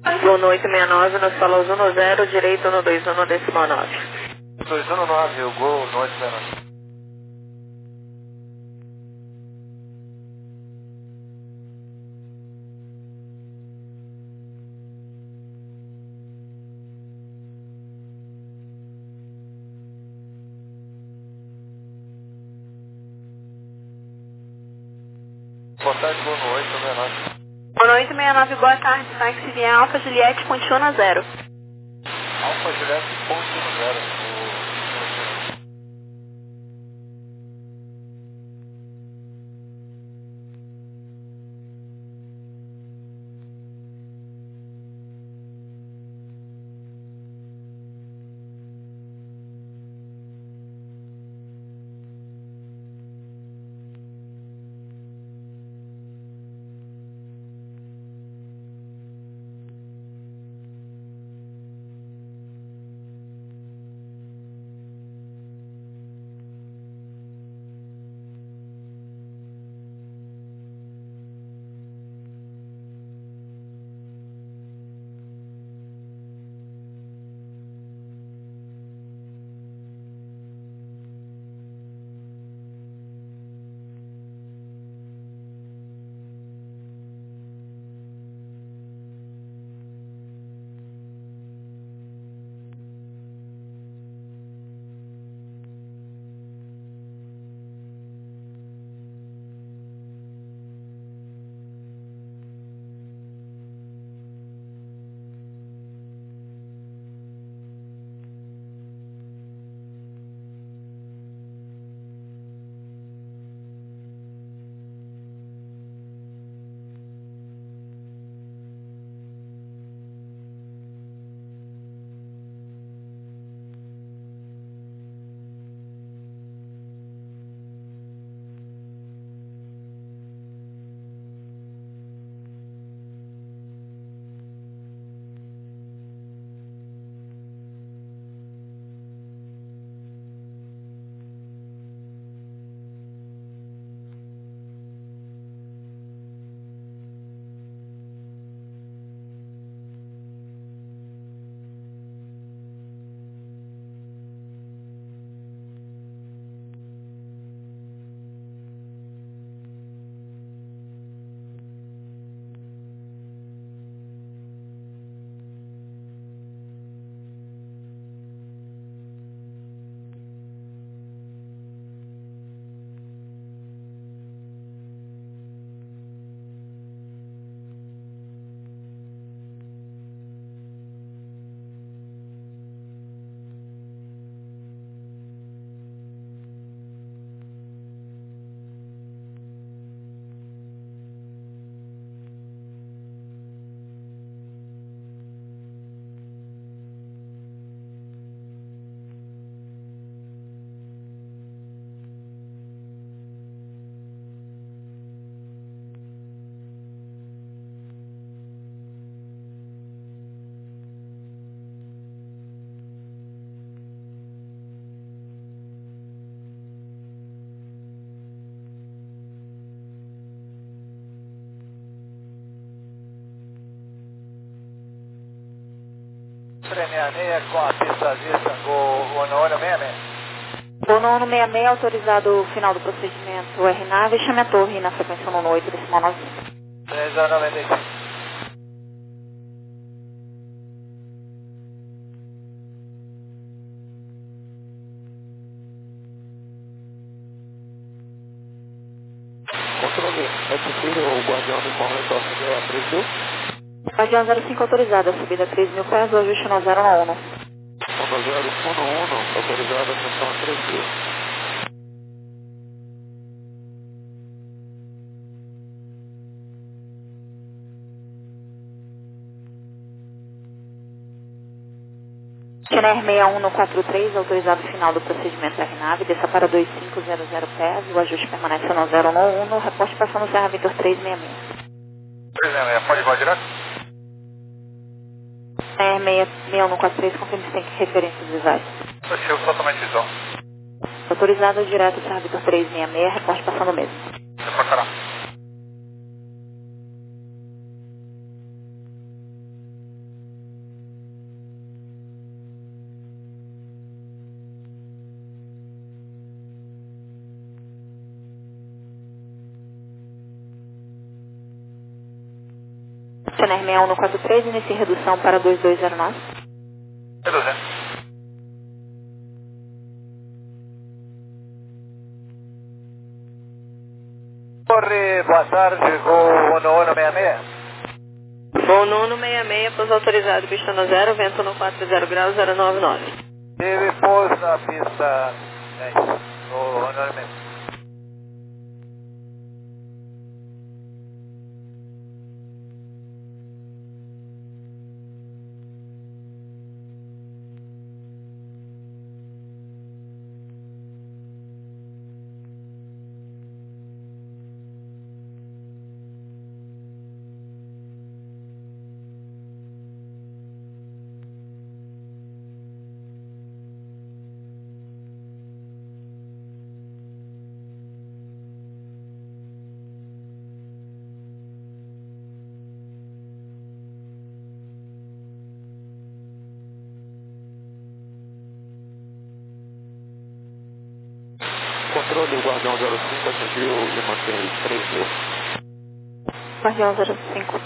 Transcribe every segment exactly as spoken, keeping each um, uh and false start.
Boa noite, sessenta e nove, nós falamos um zero, direito no dois um, decimal nove. dois um nove, o gol, noite, sessenta e nove. Boa tarde, gol no oito, sessenta e nove. Boa noite, sessenta e nove, boa tarde, táxi via Alfa Juliette, ponte um zero. Alfa Juliette, ponte um zero. três seis seis com a pista vista, gol no sessenta e seis. Gol no sessenta e seis, autorizado o final do procedimento R nave, chame a torre na frequência um oito, decimal nove. três a noventa e cinco. Controle, é possível o Guardião do Morro retorno de três mil? Guardião zero cinco autorizado, a subida três mil pés, o ajuste no zero um. Onda zero um um, autorizado a atenção a três mil. Chiner seis um no quatro três, autorizado o final do procedimento R nave, desça para dois cinco zero zero pés, o ajuste permanece no zero um um, reporte passando Serra Vitor três seis seis. três seis seis, pode voar direto? Chiner seis um no quatro três, confirme se tem referências visuais. Fechou totalmente visual. Autorizado direto Serra Vitor três seis seis, reporte passando mesmo. Deixa pra caramba. C N R seis um um quatro três, inicie redução para dois dois zero nove. Reduz, né? Corre, boa tarde, Gol um um seis seis. Voo no um seis seis, pouso autorizado, pista no zero, vento no quatro zero graus, zero nove nove. Teve pouso na pista dez, Gol um um seis seis. Controle, o Guardião zero cinco atingiu e mantém três mil. Guardião zero cinco.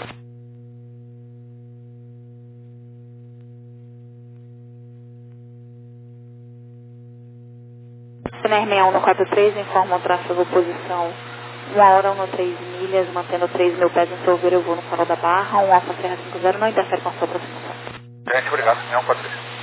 C N R seis um um quatro três, informa o tráfego posição uma hora um três milhas, mantendo três mil pés em seu ver, eu vou no farol da Barra, um Alfa Serra cinco zero, não interfere com a sua aproximação. Gente, obrigado, seis um quatro três.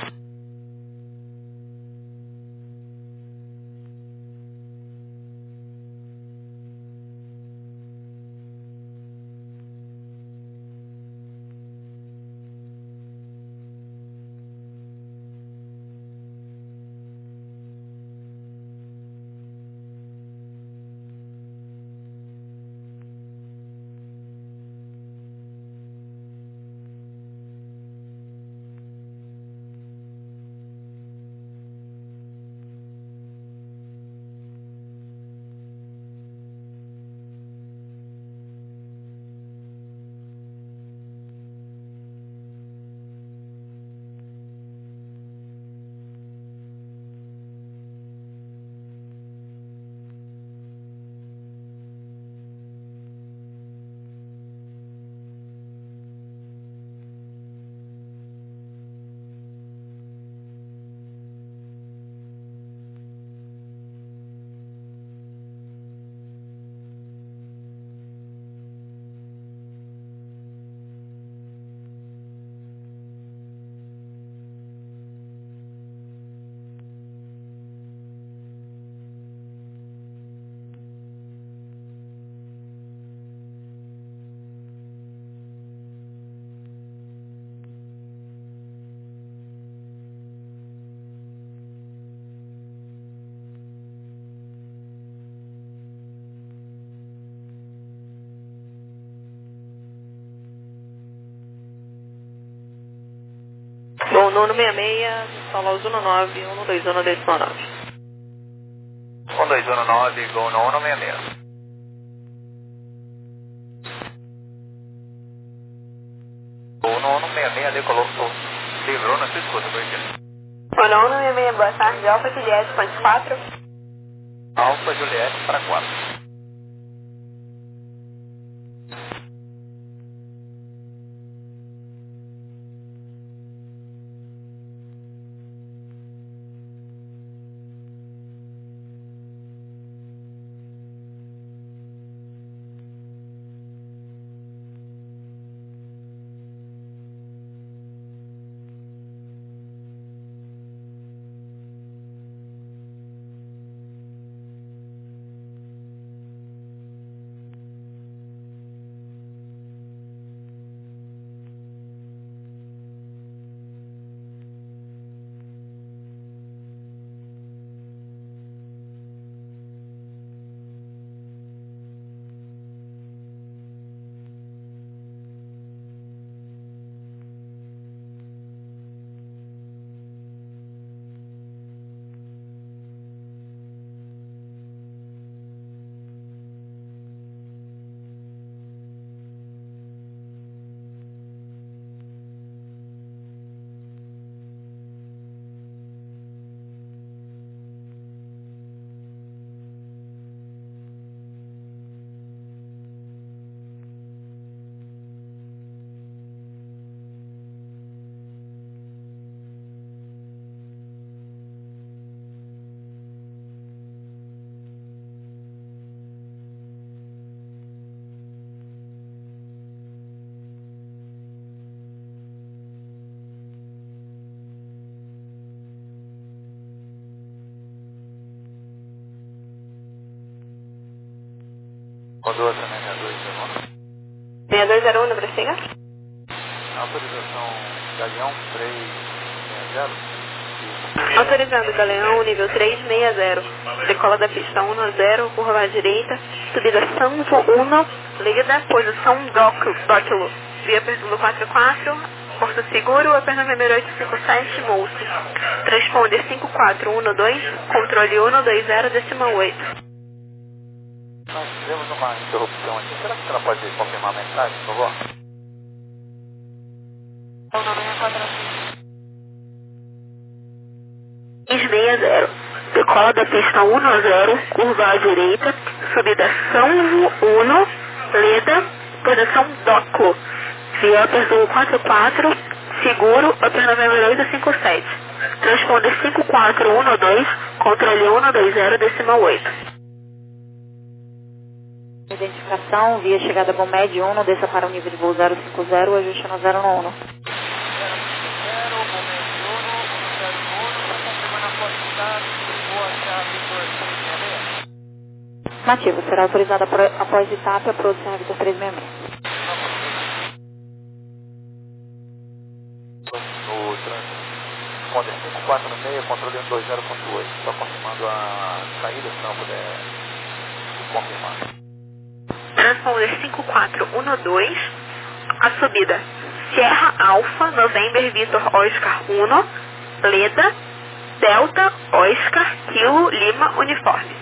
Voo no um seis seis, solo um nove, um dois um dois nove. um dois um nove, Gol um um seis seis. Gol um um seis seis, decolou, livrou na sua escuta, por aqui. Olha, um seis seis, boa tarde, Alfa Juliette, ponte quatro. Alfa Juliette para quatro. Quando outra, né? seis dois zero um. seis dois zero um, prossiga. Autorização Galeão três seis zero. Autorizando Galeão, nível três seis zero. Decola da pista um a zero, curva à direita, subida São um, lida, posição Dóquilo. Via Perdulo quatro quatro, Porto Seguro, apenas número oito cinco sete, Moço. Transponder cinco quatro um dois, controle um dois zero, décima oito. Nós tivemos uma interrupção aqui. Será que ela pode confirmar a mensagem, por favor? seis seis zero. Decola da pista um a zero, curva à direita, subida São um, lida, posição Dóquilo. Via Perdulo quatro quatro, seguro, apenas número oito cinco sete. Transponder cinco quatro um dois, controle um dois zero, décima oito. Identificação, via chegada Bom Médio um, desça para o nível de voo zero cinco zero, ajuste no zero um um. Nativo, será autorizada após etapa a produção Victor três seis seis. No trânsito, Responde cinco quatro seis, controle um dois zero ponto oito. Só confirmando a saída, se não puder confirmar. Transponder cinco quatro um dois, a subida Sierra Alfa, November Vitor Oscar um, Leda, Delta, Oscar, Kilo, Lima, Uniforme.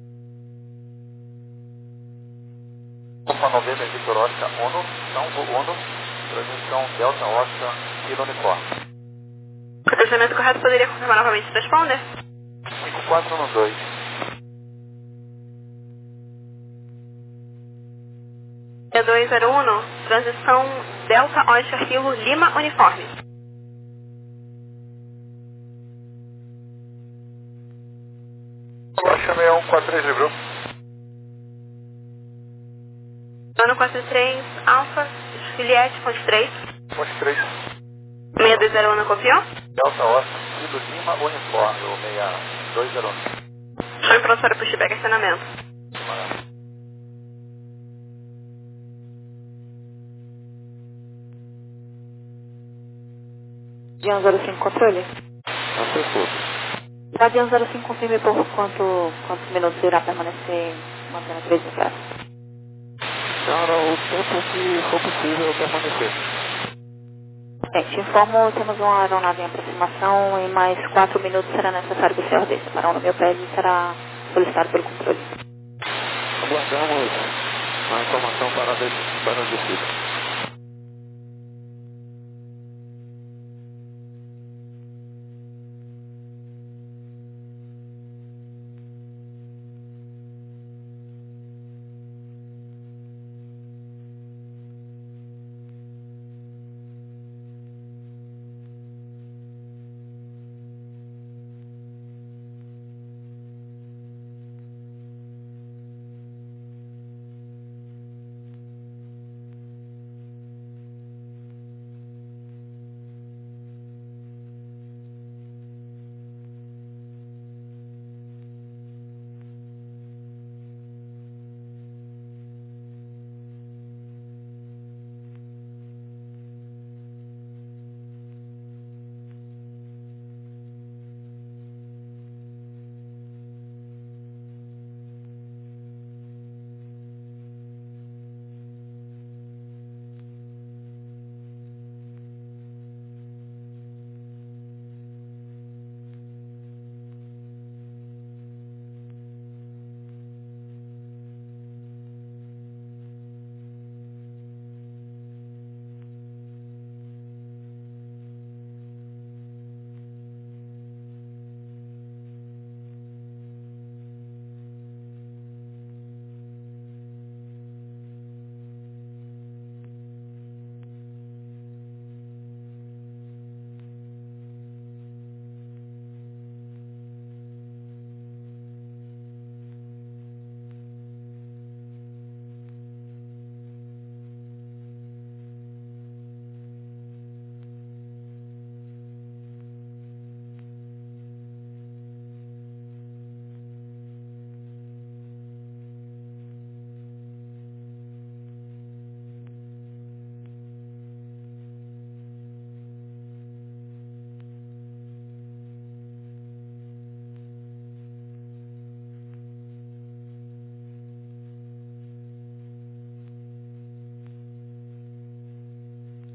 Alfa November Vitor Oscar um, São um, transmissão Delta Oscar, Kilo Uniforme. Procedimento correto, poderia confirmar novamente o transponder? cinco quatro um dois. E dois zero um, transição Delta Oscar Kilo Lima Uniforme. Oscar seis um quatro três, livrou. Ano quatro três, Alfa, Juliette, ponte três. Ponte três. seis dois zero um, copiou? Delta Oscar, Kilo Lima Uniforme, ou seis dois zero um. Show em pronto para pushback e acionamento. Avião zero cinco, controle. Acessou. Avião zero cinco, confirme por quanto, quantos minutos irá permanecer mantendo três espaços. Senhora, o tempo que for possível permanecer. Bem, te informo, temos uma aeronave em aproximação, em mais quatro minutos será necessário que o senhor desça. Para o meu pé e será solicitado pelo controle. Aguardamos a informação para a des- para a descida.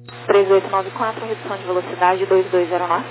três oito nove quatro, redução de velocidade dois dois zero nove.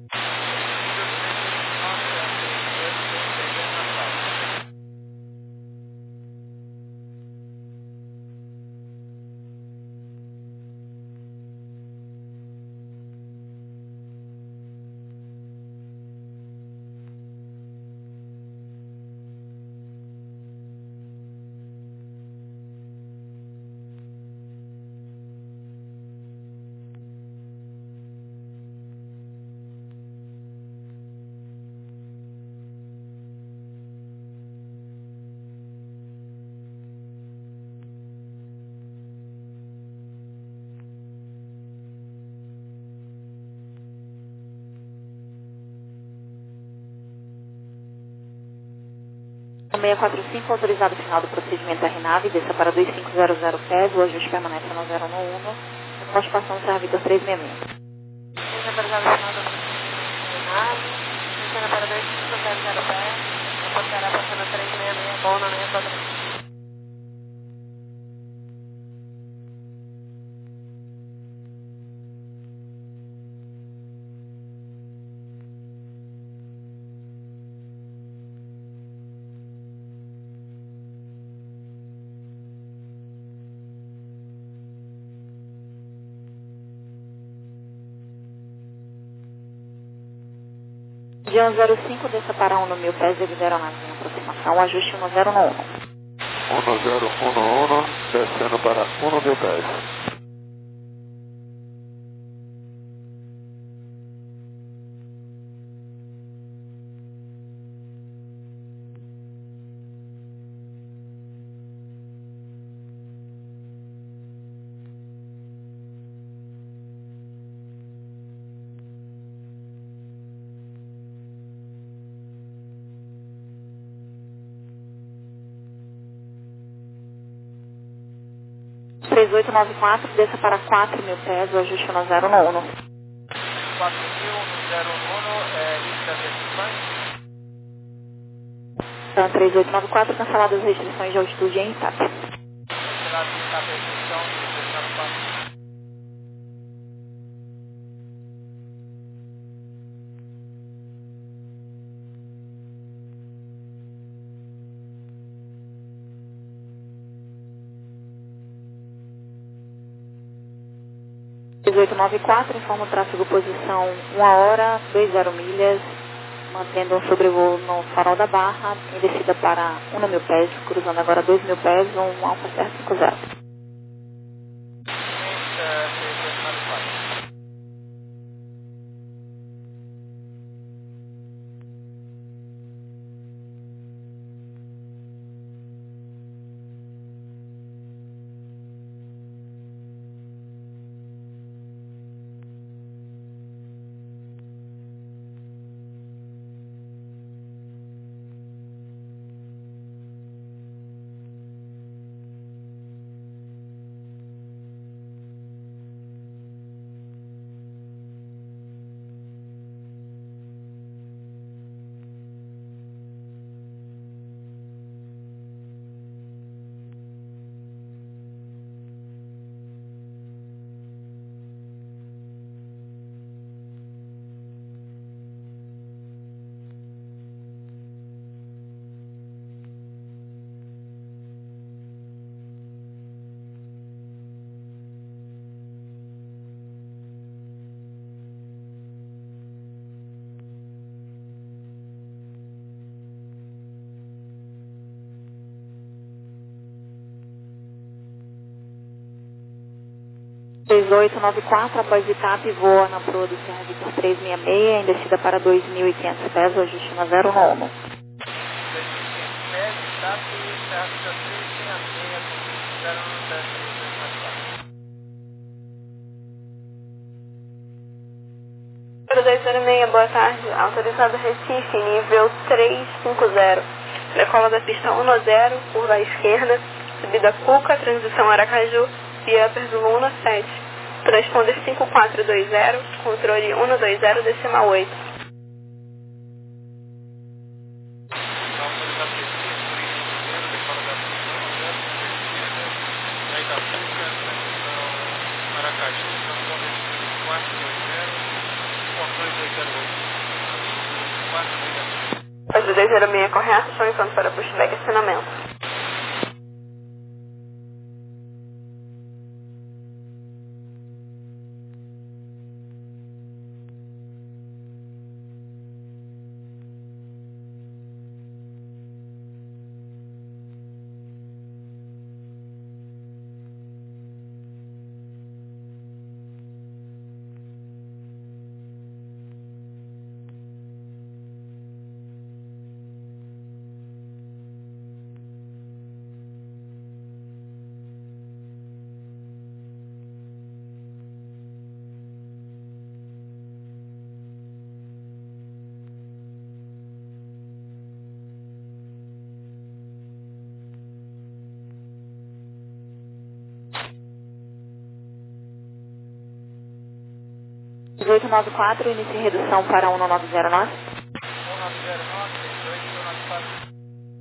seis quatro cinco, autorizado o final do procedimento R nave, desça para dois cinco zero zero pés, o ajuste permanece no zero um um, participação Serra Vitor trezentos e sessenta e seis. Desça autorizado o final do procedimento R nave, desça para dois cinco zero zero pés, reportará passando trezentos e sessenta e seis, bom na meia quadrilha. De um zero cinco, desça para um no mil pés, devido à aeronave em aproximação, ajuste um zero um um. um zero um um, descendo para um no mil pés. três oito nove quatro, desça para quatro mil pés, o ajuste no zero um um. quatro mil no zero um, é, lista das restrições. Então, três oito nove quatro, canceladas as restrições de altitude em Itap. Cancelado de Itap, restrição de três oito nove quatro. três oito nove quatro, informa o tráfego posição uma hora, dois zero milhas, mantendo um sobrevoo no farol da Barra, em descida para um mil pés, cruzando agora dois mil pés, um Alfa Serra cinquenta. três oito nove quatro. três oito nove quatro, após Itap, voa na proa do Serra Vitor trezentos e sessenta e seis, em descida para dois mil e quinhentos pés, o ajuste no zero um um. dois mil e quinhentos pés, Itap, Serra Vitor trezentos e sessenta e seis, zero um três oito nove quatro. dois zero seis, boa tarde. Autorizado Recife, nível trezentos e cinquenta. Decola da pista um zero, curva à esquerda, subida Cuca, transição Aracaju, via Upper do Luna sete. Transponder cinco quatro dois zero, controle um dois zero, decimal oito. Autorizado Recife, primeiro, decola da pista um zero, curva à esquerda, saída Cuca, transição Aracaju, quatro dois zero, controle dois zero oito. quatro dois zero. As dois zero seis correto, estou entrando para pushback e acionamento. dezoito nove quatro, inicie redução para um nove zero nove. um nove zero nove, três dois, um nove quatro.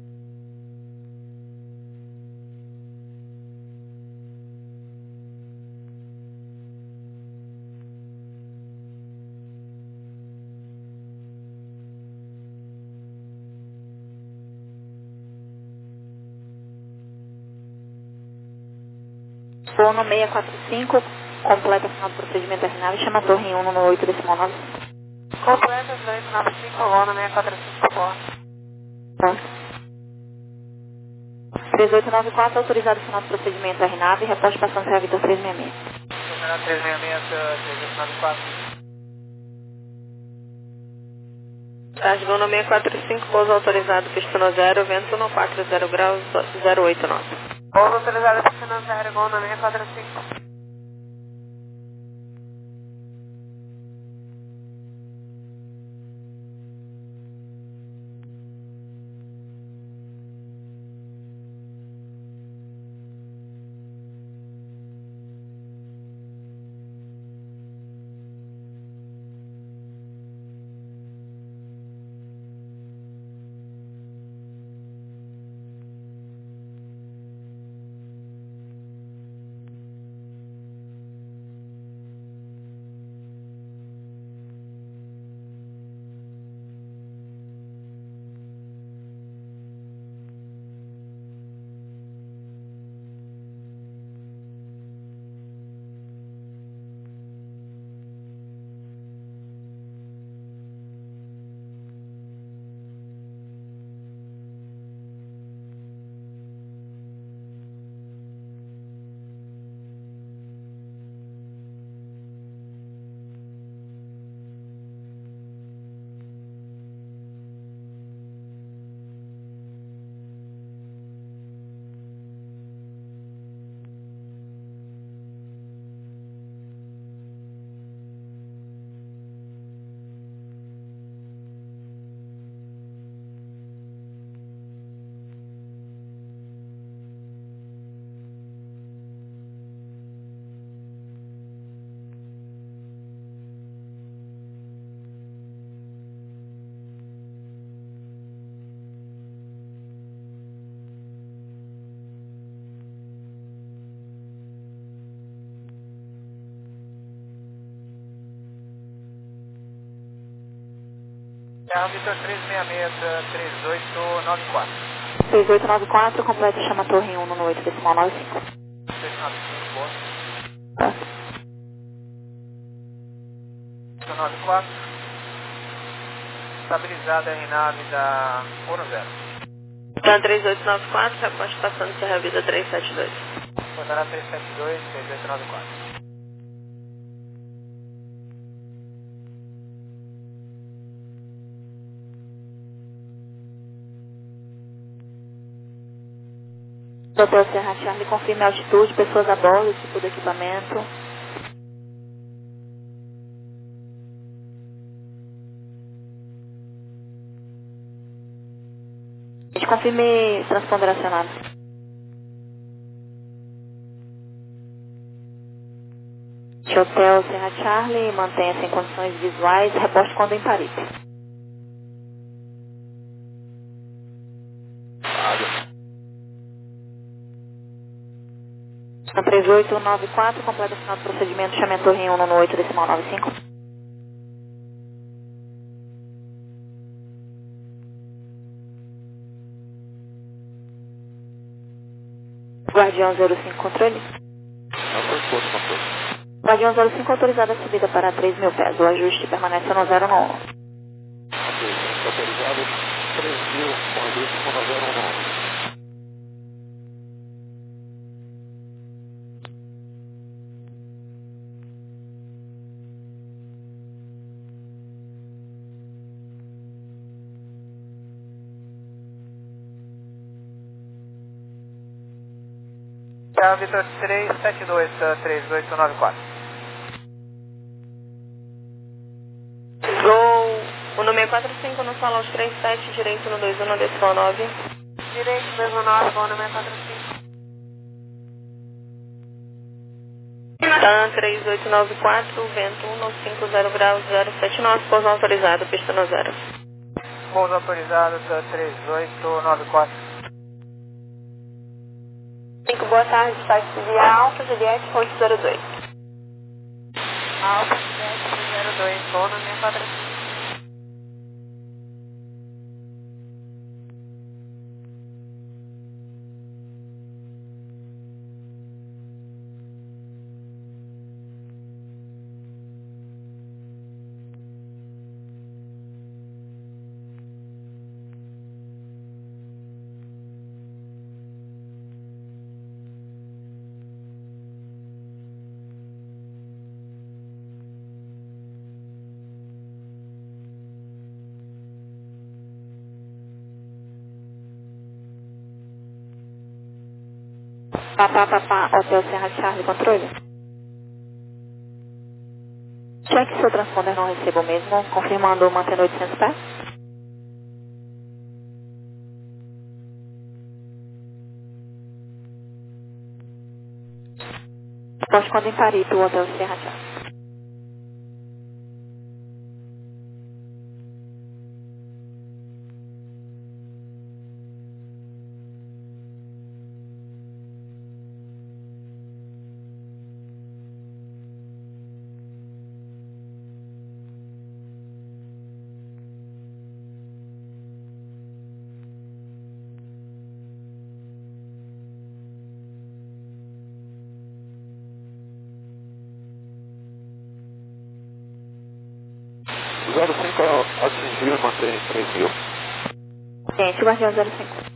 Fono seiscentos e quarenta e cinco, completa final do procedimento R nove, chama a torre em um no oito decimal nove. Completa dois nove cinco, Fono seiscentos e quarenta e cinco, boa. três oito nove quatro, autorizado final do procedimento R nove, reporte passando para a Vitor trezentos e sessenta e seis. Terminal trezentos e sessenta e seis, três oito nove quatro. Targono seiscentos e quarenta e cinco, pouso autorizado, pistona zero, vento um quatro zero graus, zero oito nove. Pouso autorizado, pistona zero, Gono seiscentos e quarenta e cinco. Carro Vitor trezentos e sessenta e seis, três oito nove quatro. três oito nove quatro, completa chama a torre em um no oito decimal nove cinco. três nove cinco, boa. Tá. oito nove quatro. Estabilizada R nove da Fono zero. Então três oito nove quatro, reposte passando Serra Vida trezentos e setenta e dois. Portará trezentos e setenta e dois, três oito nove quatro. Doutor Serra Charlie, confirme a altitude, pessoas a bordo, tipo de equipamento. A gente confirme transponder acionado. Hotel Serra Charlie, mantenha-se em condições visuais, reposte quando em Paripe. três oito nove quatro, completa final do procedimento, chame a torre um no oito decimal nove cinco. Guardião zero cinco, controle. Não foi exposto, controle. Guardião zero cinco, autorizada a subida para três mil pés. O ajuste permanece no zero no um. Ok, autorizado três mil, com ajuste com zero um. É o Vitor três sete dois, três oito nove quatro. Gol um seis quatro cinco no salão três sete, direito no dois um, no decimal nove. Direito dois um nove, gol no seis quatro cinco. TAM três oito nove quatro, vento um nove cinco zero graus zero sete nove, pouso autorizado, pista no zero. Pouso autorizado, três oito nove quatro. cinco, boa tarde, táxi via Alfa, Juliette, ponto zero dois. Alfa sete zero dois, gol no seis quatro cinco. Papá, papá, Hotel Serra Charlie, controle. Cheque se seu transponder não receba o mesmo, confirmando mantendo oitocentos pés. Poste quando em Parito, Hotel Serra Charlie. zero cinco atingiu e mantém três mil. Gente, Guardião zero cinco.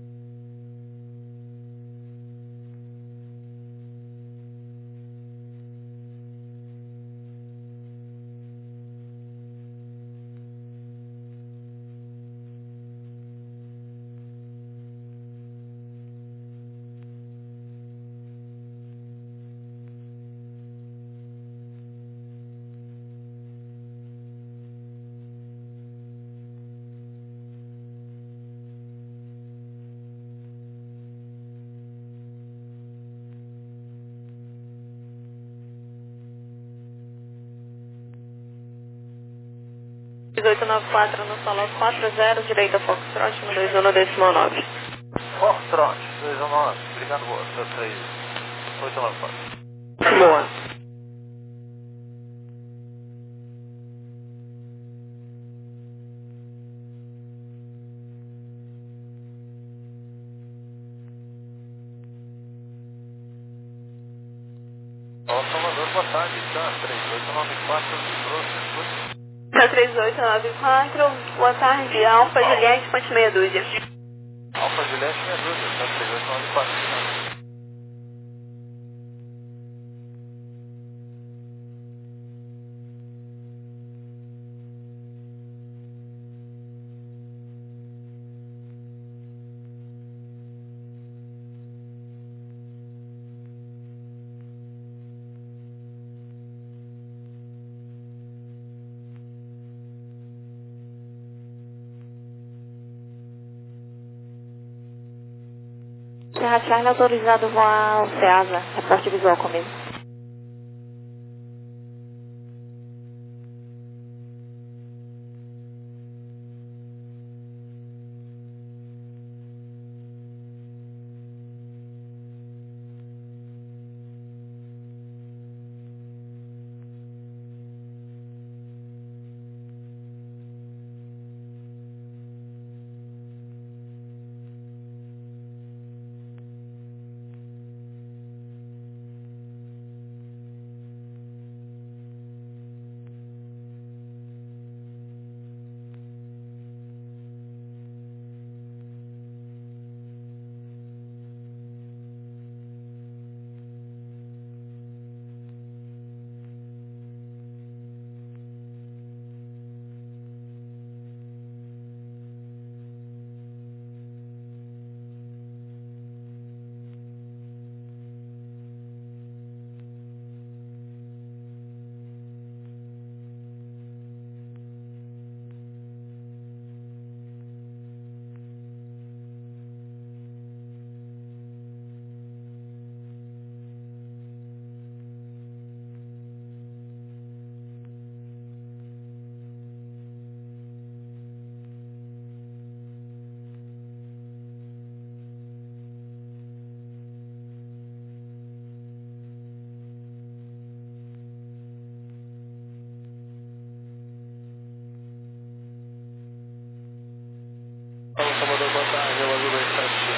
dezoito nove quatro no salão quatro zero, direita Foxtrot, no dois um, no decimal nove. Foxtrot, dois um nove, obrigado, três oito nove quatro. Boa. Ó, Salvador, boa tarde, tá? três oito nove quatro, trouxe. TAM três oito nove quatro, boa tarde, Alfa, Juliette, ponte meia dúzia. Alfa Juliette, minha dúvida, tá? três oito nove quatro. Serra Charlie autorizado voar ao Ceasa, reporte visual comigo.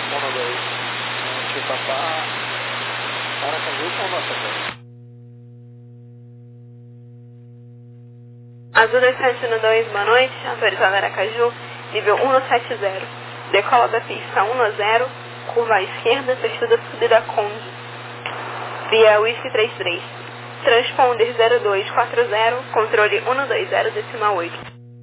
um dois. Chipapá, Aracaju com nota dez. Azul dois sete um dois, boa noite. Autorizado Aracaju, nível cento e setenta. Decola da pista cem, curva à esquerda, textura subida Conde. Via Whisky trinta e três. Transponder zero dois quatro zero, controle cento e vinte, decimal oito.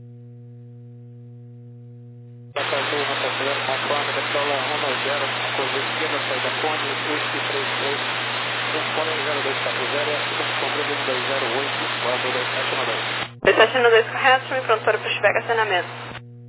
Aracaju, nota zero, Macron, decola cento, curva esquerda, saída Conde, Whisky trinta e três. Transponder zero dois quatro zero, controle cento e vinte, oito, quatro dois sete um dois. dois sete um dois correto, e pronto para o pushback acionamento.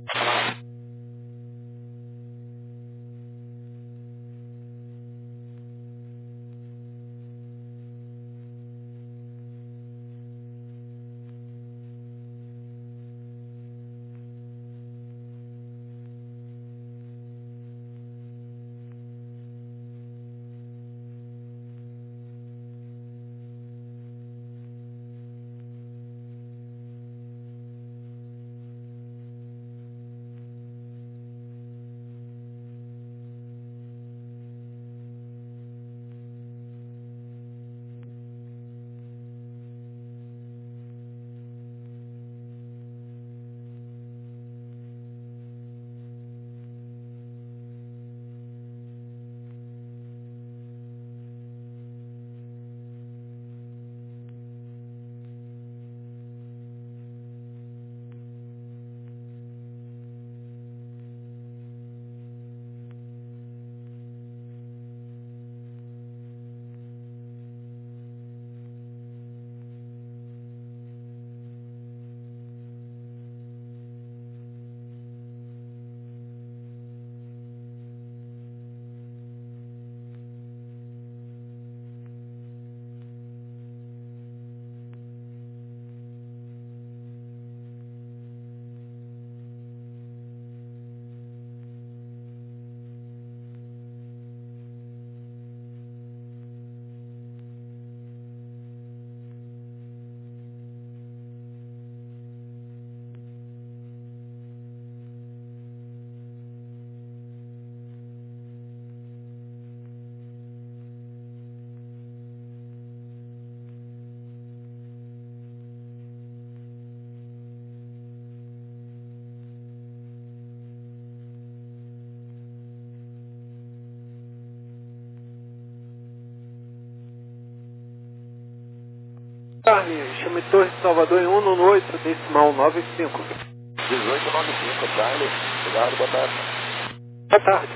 Charlie, chame Torre de Salvador em cento e oito, decimal nove cinco. dezoito noventa e cinco, Charlie. Obrigado, boa tarde. Boa tarde.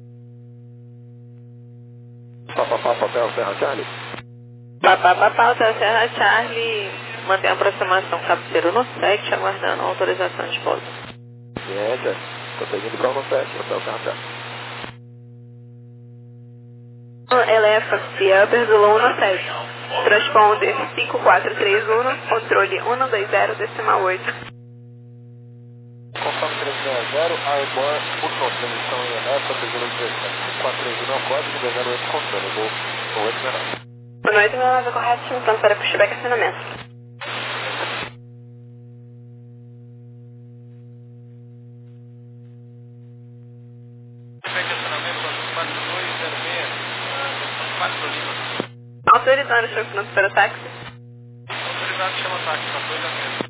Papapá, papel, Serra Charlie. Papapá, Hotel Serra Charlie, mantém a aproximação cabeceiro no sete, aguardando a autorização de pouso. Ciência, estou seguindo para o no sete, Hotel Serra Charlie. Elefa, via Upper do cento e sete. Transponder cinco quatro três um, controle cento e vinte, decimal oito. Conforme trezentos e sessenta, Airborne, última transmissão em Elefa, seguro dezessete. cinco quatro três um é o código, dois zero oito controle, vou oito menor. Boa noite, meu nome é correto, pronto para pushback acionamento. Pushback acionamento, quatro dois zero seis, quatro Lima. Autorizado, estou pronto para o táxi. Autorizado, chama o táxi, quatro dois zero seis.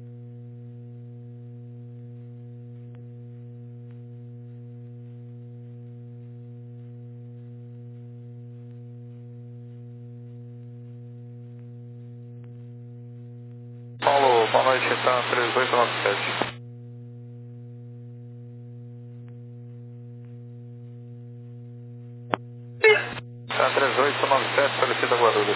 Paulo, boa noite, está três oito nove sete. Está três oito nove sete, Falecida Guarulhos.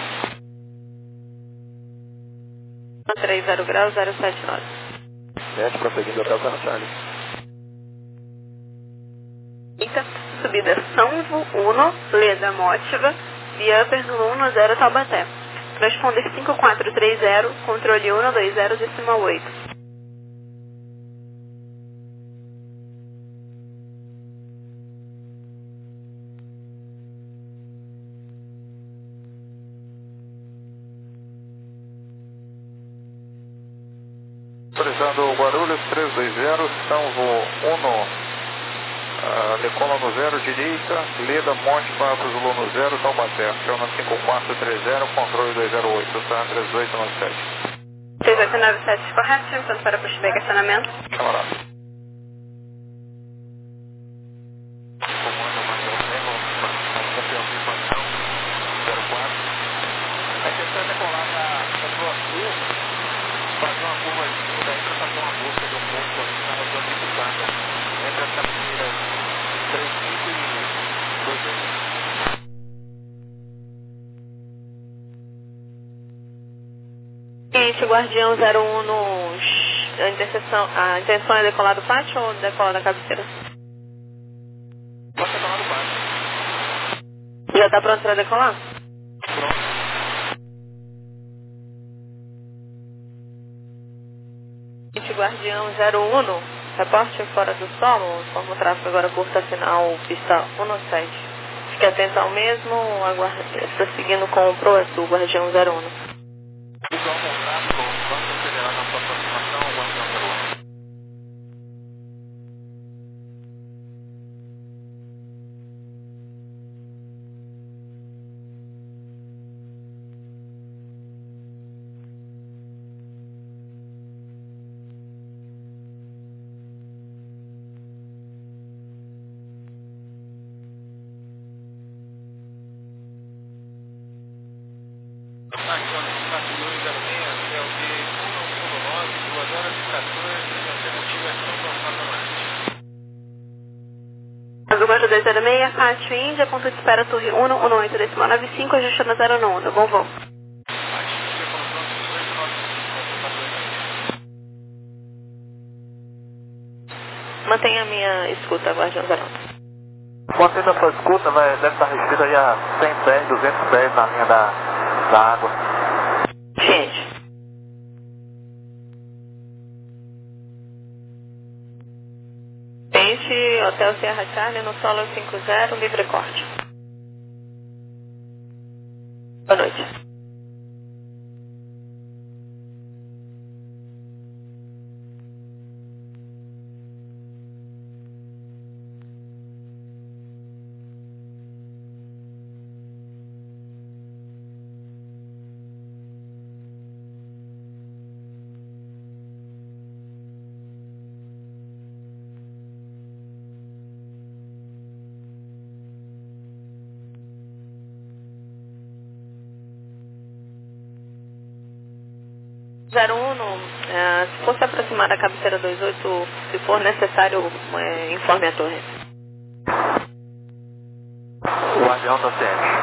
três zero graus, zero sete nove. Sete, prosseguindo até o Serra Charlie. Eita, subida São Uno, Leda Mótiva, via Upper do dez Taubaté. Transponder cinco quatro três zero, controle cento e vinte, decimal oito. Autorizado Guarulhos três dois zero, salvo um Uh, decola no zero, direita, Leda, Monte, Papa, Zulu no zero, Taubaté. Chama cinco quatro três zero, controle dois zero oito, tá? três oito nove sete. três oito nove sete, correto, sempre para puxar questionamento. Camarada. Comando Marcelo Lema, campeão de expansão, zero quatro. A intenção é decolar da Tua Sul, fazer uma curva de daí para fazer uma busca de um ponto ali na região de Pitanga, entre as cabeceiras três cinco e dois dois. Gente, Guardião zero um no... A, interseção, a intenção é decolar do pátio ou decolar da cabeceira? Pode decolar do pátio. Já está pronto para decolar? Pronto. Gente, Guardião zero um no, reporte fora do solo, informa o tráfego agora curta final, pista um sete. Fique atento ao mesmo, aguarda, está seguindo com o ProSul, Guardião zero um. Visual com tráfego, vamos acelerar na sua aproximação, Guardião zero um. Azul dois zero seis, Pátio Índia, ponto de espera Torre um um oito, decimal nove cinco, ajustando zero nove, bom voo. Mantenha a minha escuta, Guardião zero um. Mantendo a sua escuta, vai, deve estar restrito aí a cem pés, duzentos pés na linha da, da água. Gente. Gente, Hotel Serra Charlie no solo cinco zero, livre corte. Boa noite. zero um, uh, se for se aproximar da cabeceira dois oito, se for necessário, uh, informe a torre. O avião está ciente.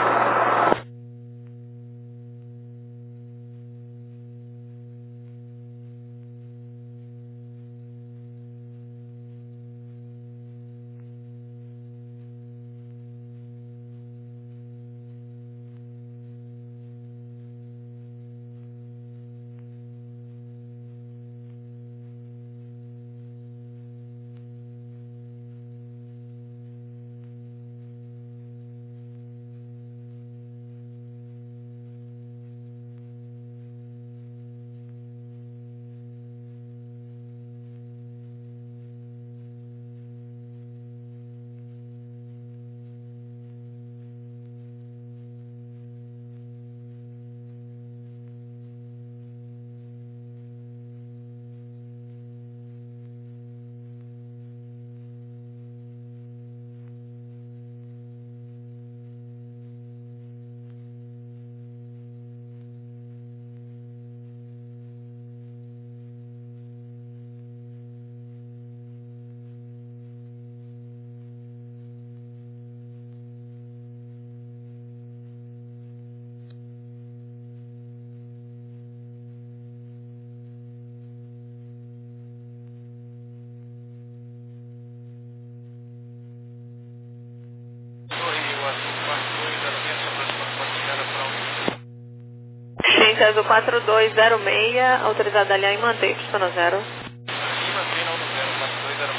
Azul quatro dois zero seis, autorizado a alinhar e manter, pista no zero. E mantém no zero, quatro dois zero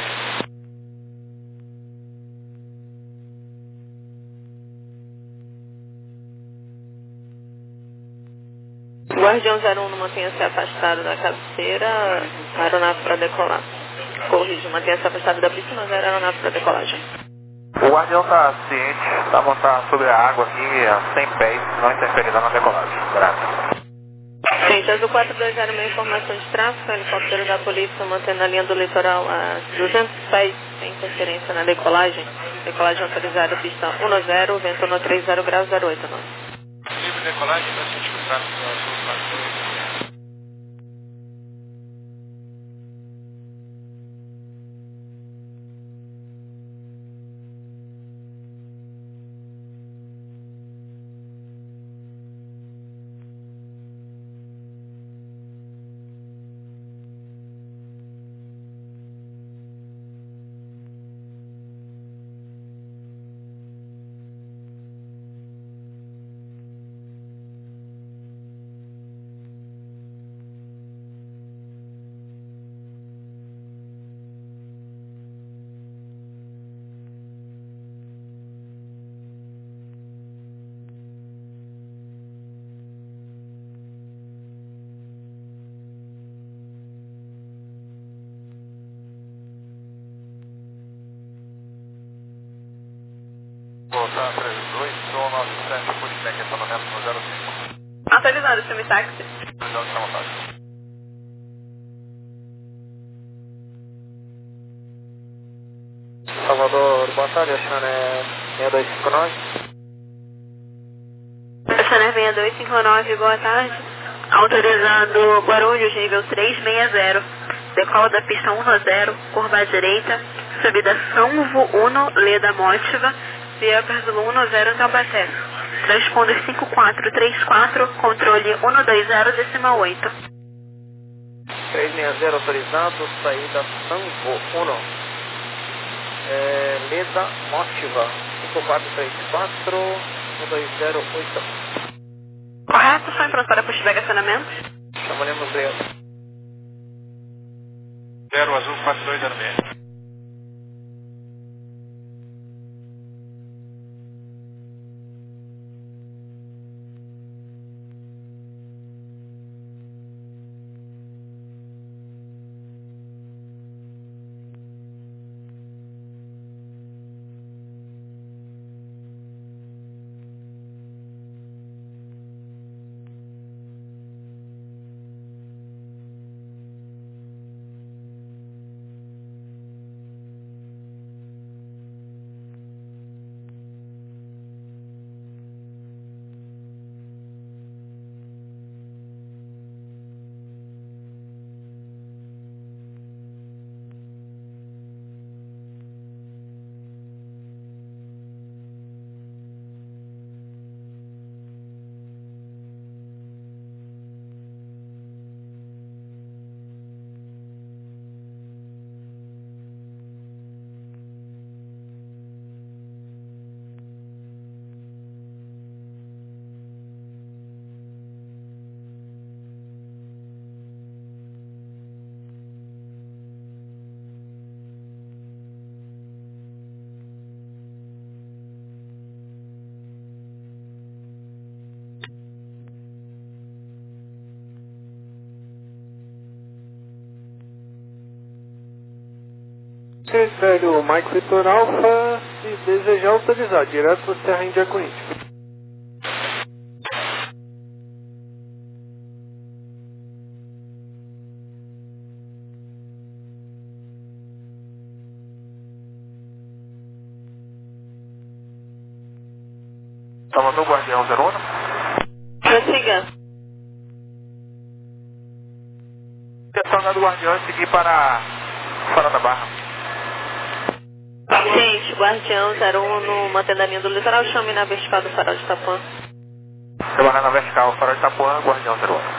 seis. Guardião zero um, mantenha-se afastado da cabeceira, aeronave para decolar. Corrige, mantenha-se afastado da pista no zero, aeronave para decolagem. O Guardião está ciente, está montado sobre a água aqui a cem pés, não interferirá na decolagem. Graças. Gente, Azul quatro dois zero, uma informação de tráfego, helicóptero da polícia mantendo a linha do litoral a duzentos pés, sem interferência na decolagem. Decolagem autorizada, pista um zero, vento no trinta graus zero oito nove. Livre decolagem para sentir o tráfego do Azul quatro dois zero. Voltar três dois, sou nove sete, Politec, estacionamento no zero cinco. Atualizado, chame táxi. Atualizado, chama táxi. Salvador, boa tarde, a senhora é seis dois cinco nove. Estacionar seis dois cinco nove, boa tarde. Autorizado Guarulhos, nível trezentos e sessenta. Decola da pista um zero, curva à direita. Subida São Uno, Leda Mótiva. Via Perzulo um zero, Taubaté. Transponder cinco quatro três quatro, controle um dois zero, decimal oito. trezentos e sessenta autorizado, saída Sanvo um. É, Leda Mótiva, cinco quatro três quatro, um dois zero oito. Correto, só em pronto para push estacionamento. Chamaremos Leo. zero Azul quatro dois zero seis. Sério, Mike Vitor Alpha, se desejar autorizar, direto da Serra Índia Corinthians. Salvador, Guardião zero um. Prossiga. Atenção do Guardião e seguir para fora da barra. Gente, Guardião zero um no mantendo a linha do litoral, chame na vertical do farol de Itapuã. Trabalhar na vertical, farol de Itapuã, Guardião zero um.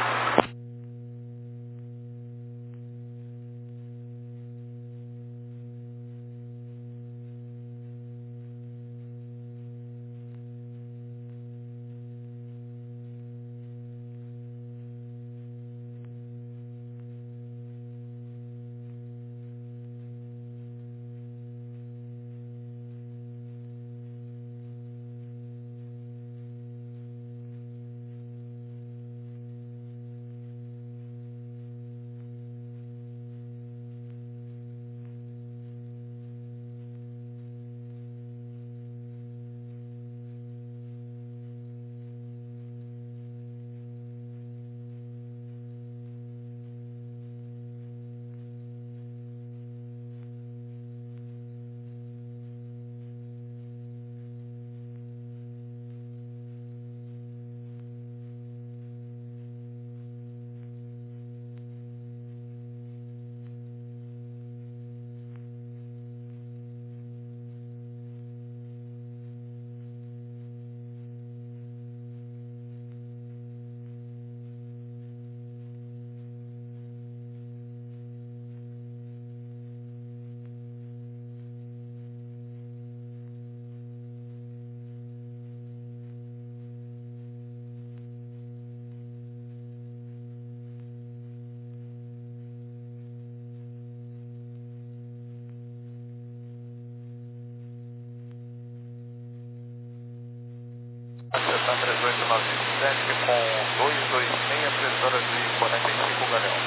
linha três horas e quarenta e cinco, Galeão.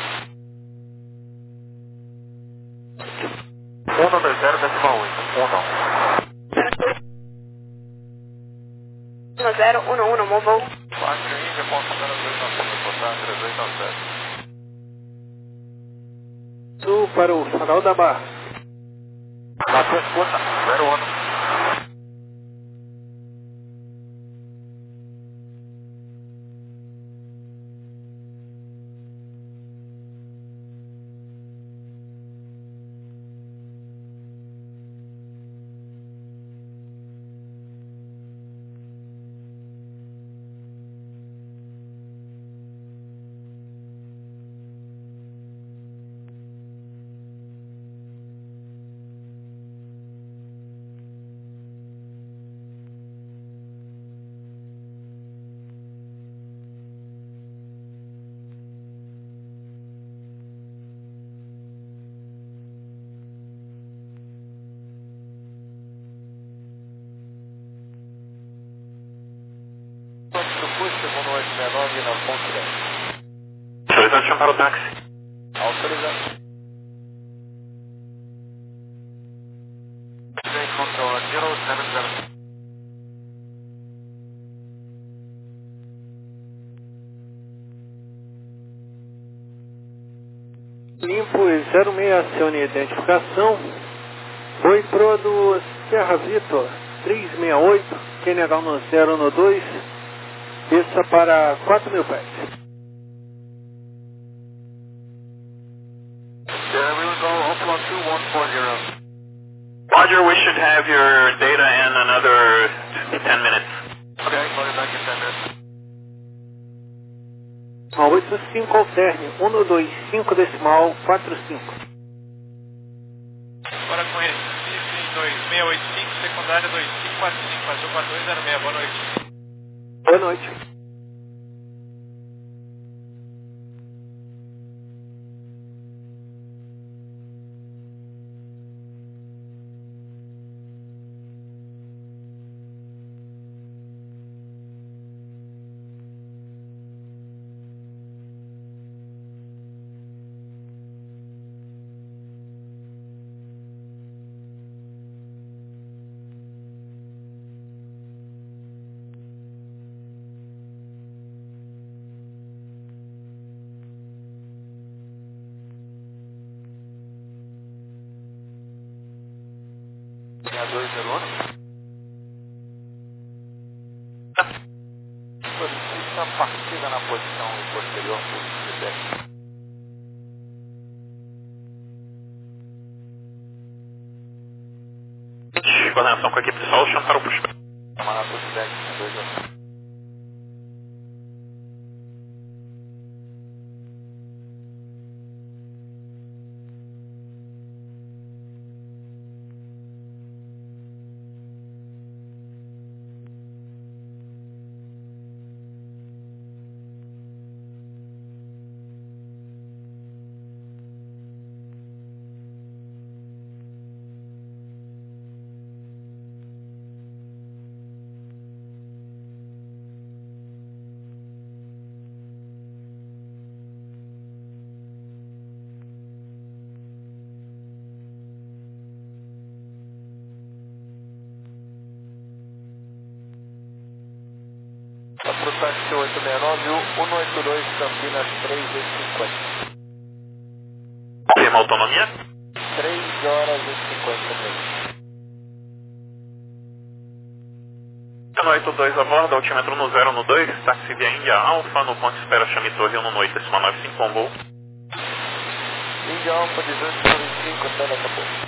um nove zero decimal oito. um zero um um, movou. Quatro Índia, ponto zero dois nove zero, reportar três dois nove zero. Sul para o Farol da Barra. Na sua escuta, zero um. um oito seis nove na ponte dez. Autorizado chamar o táxi. Autorizado. Control zero seven zero. Limpo zero seis, acione identificação. Oi Pro do Serra Vitor três seis oito, Q N H no zero um dois, desça para quatro mil pés. There we will go upload two one four zero. Roger, we should have your data in another ten minutes. Okay, call you back in ten minutes. A oitenta e cinco alterne, um dois cinco decimal quatro cinco. Agora com Recife dois seis oito cinco, secundária dois cinco quatro cinco, azul quatro dois zero seis, boa noite. Boa noite. dois zero um. Solicita partida na posição posterior por dez. Coordenação com a equipe de Sol, chão para o puxo. Camarada por dez, dois zero um. Para o táxi oito seis nove, um oito dois, Campinas três oito cinquenta. Confirma a autonomia? três horas e cinquenta minutos. um oito dois a bordo, altímetro no zero um dois, táxi via Índia Alfa, no ponto espera chame Torre um oito, decimal nove cinco, com voo. Índia Alfa dezoito vinte e cinco, até daqui a pouco.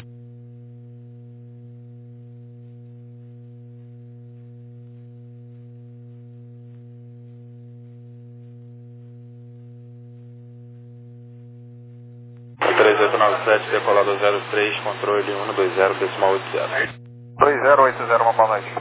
três oito nove sete, decolado zero três, controle um dois zero, decimal oito zero. dois zero oito zero, uma boa noite.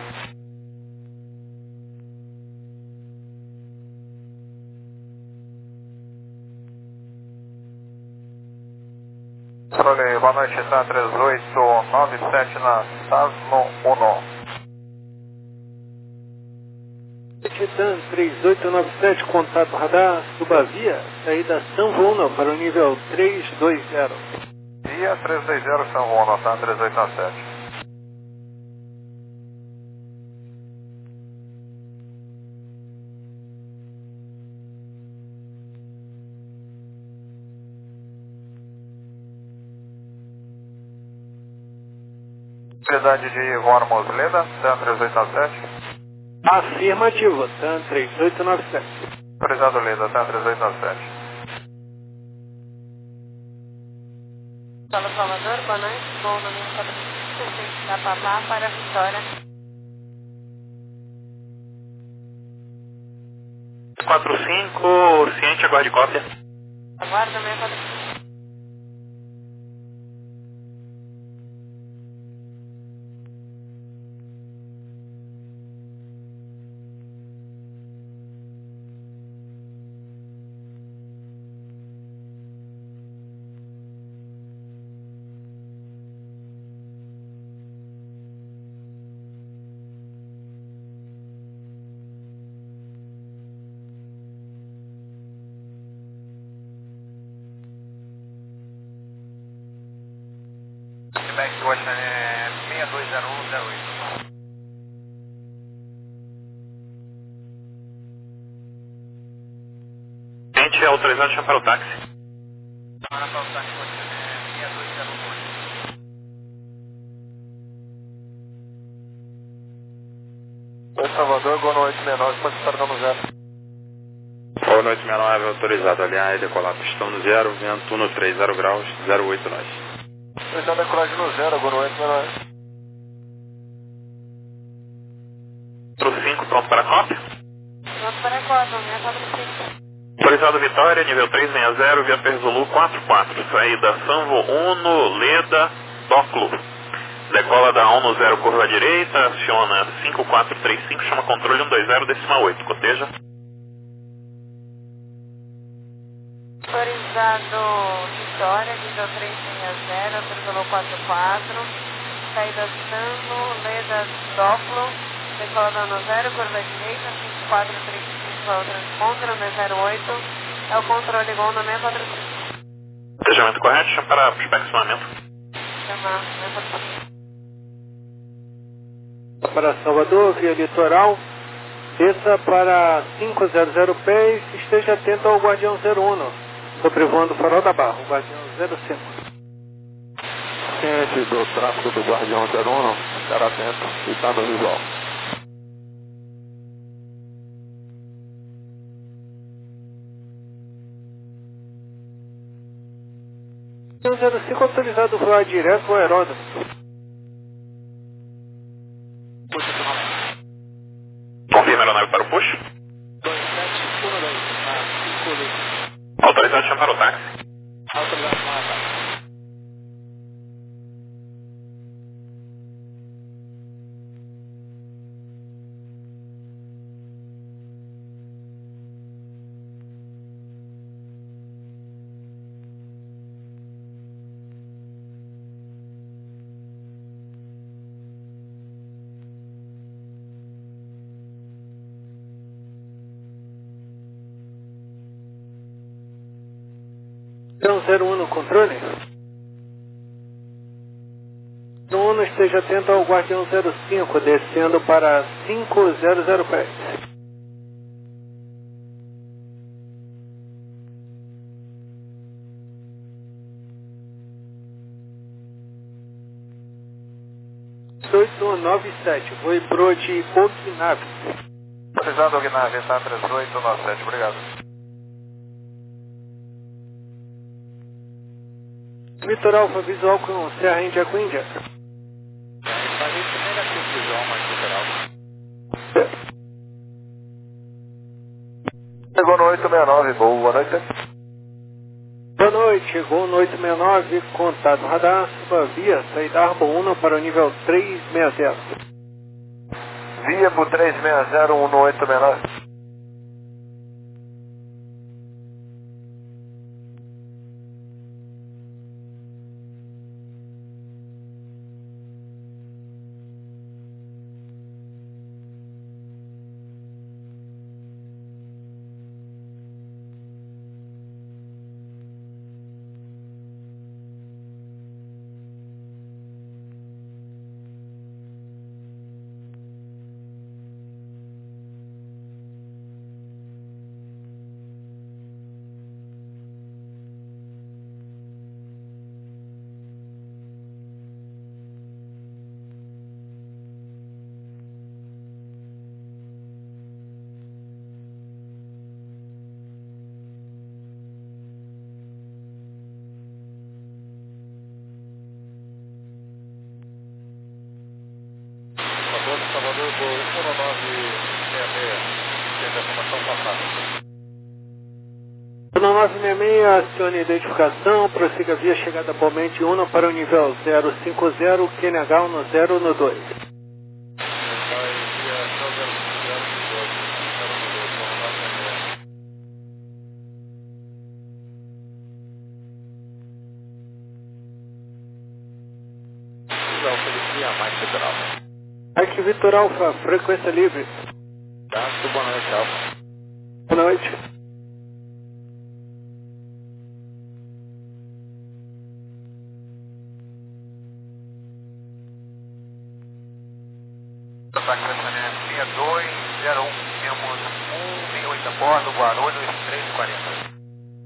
Controle, boa noite, está três oito nove sete na Sasno um. sete, TAM três oito nove sete, contato radar, Subavia, saída São Bruno para o nível três dois zero. Via três dois zero, São Bruno, TAM três oito nove sete. Cidade de Vormos, Leda, TAM três oito nove sete. Afirmativo, TAM três oito nove sete. Autorizado, Leda, TAM três oito nove sete. Fala, Salvador, boa noite. Voo número quatrocentos e sessenta da Papá para a Vitória. quatro cinco, ciente, aguarde cópia. Aguarda, meia quatrocentos. Quebec, Washington, é seis dois zero um zero oito. Ciente, autorizado, chama para o táxi. Para o táxi, Washington, é seis dois zero dois. Oi, Salvador, boa noite, seis nove, pode estar dando zero. Boa noite, seis nove, autorizado, alinhar e decolar pistão no zero, vento um no três zero graus, zero oito nós. Então, decolagem no zero, boa noite, seis nove. quatro cinco, pronto para a cópia. Pronto para a Cosmo, meia quatrocentos. Autorizado Vitória, nível três seis zero, via Perzulu quatro quatro, saída Sanvo Uno, Leda, Doclo. Decola da um no zero, curva à direita, aciona cinco quatro três cinco, chama controle um dois zero, decimal oito, coteja. Autorizado Vitória, nível três seis zero, Perzolo quatro quatro, saída Sanvo, Leda, Doclo, decola da um no zero, curva à direita, cinco quatro três cinco, é o transponder, um zero oito, é o controle Gol na meia quatrocentos. Cotejamento correto, chama para inspecionamento. Chama meia quatrocentos. Para Salvador, via litoral, desça para quinhentos pés, esteja atento ao Guardião zero um, sobrevoando o Farol da Barra, o Guardião zero cinco. Ciente do tráfego do Guardião zero um, ficar atento e está no visual. O zero cinco autorizado voar direto ao aeródromo. Confirma a aeronave para o push. dois sete um dois, a cinco litros. Autorizado, chama para o táxi. Autorizado para o táxi. Então zero um no controle. zero um esteja atento ao Guardião zero cinco, descendo para quinhentos pés. oito nove sete, voe pro de Okinawa. Autorizado, Okinawa, está três oito nove sete, obrigado. Litoral Alfa Visual com Serra Índia com Índia. Paris negativo visual, mais literal. Chegou no oito seis nove, boa noite. Boa noite, chegou no oito seis nove, contato radar, Subavia, saída Arbo um para o nível três seis zero. Via para o três seis zero um no oito seis nove. Uno nove seis seis, acione a identificação, prossiga via chegada Palmente Uno para o nível zero cinco zero, Q N H um zero no dois. Aqui Vitor Alfa, frequência livre. Tá, boa noite, Alfa. Boa noite. seis dois zero um, temos um vinte e oito a bordo, Guarulhos três e quarenta.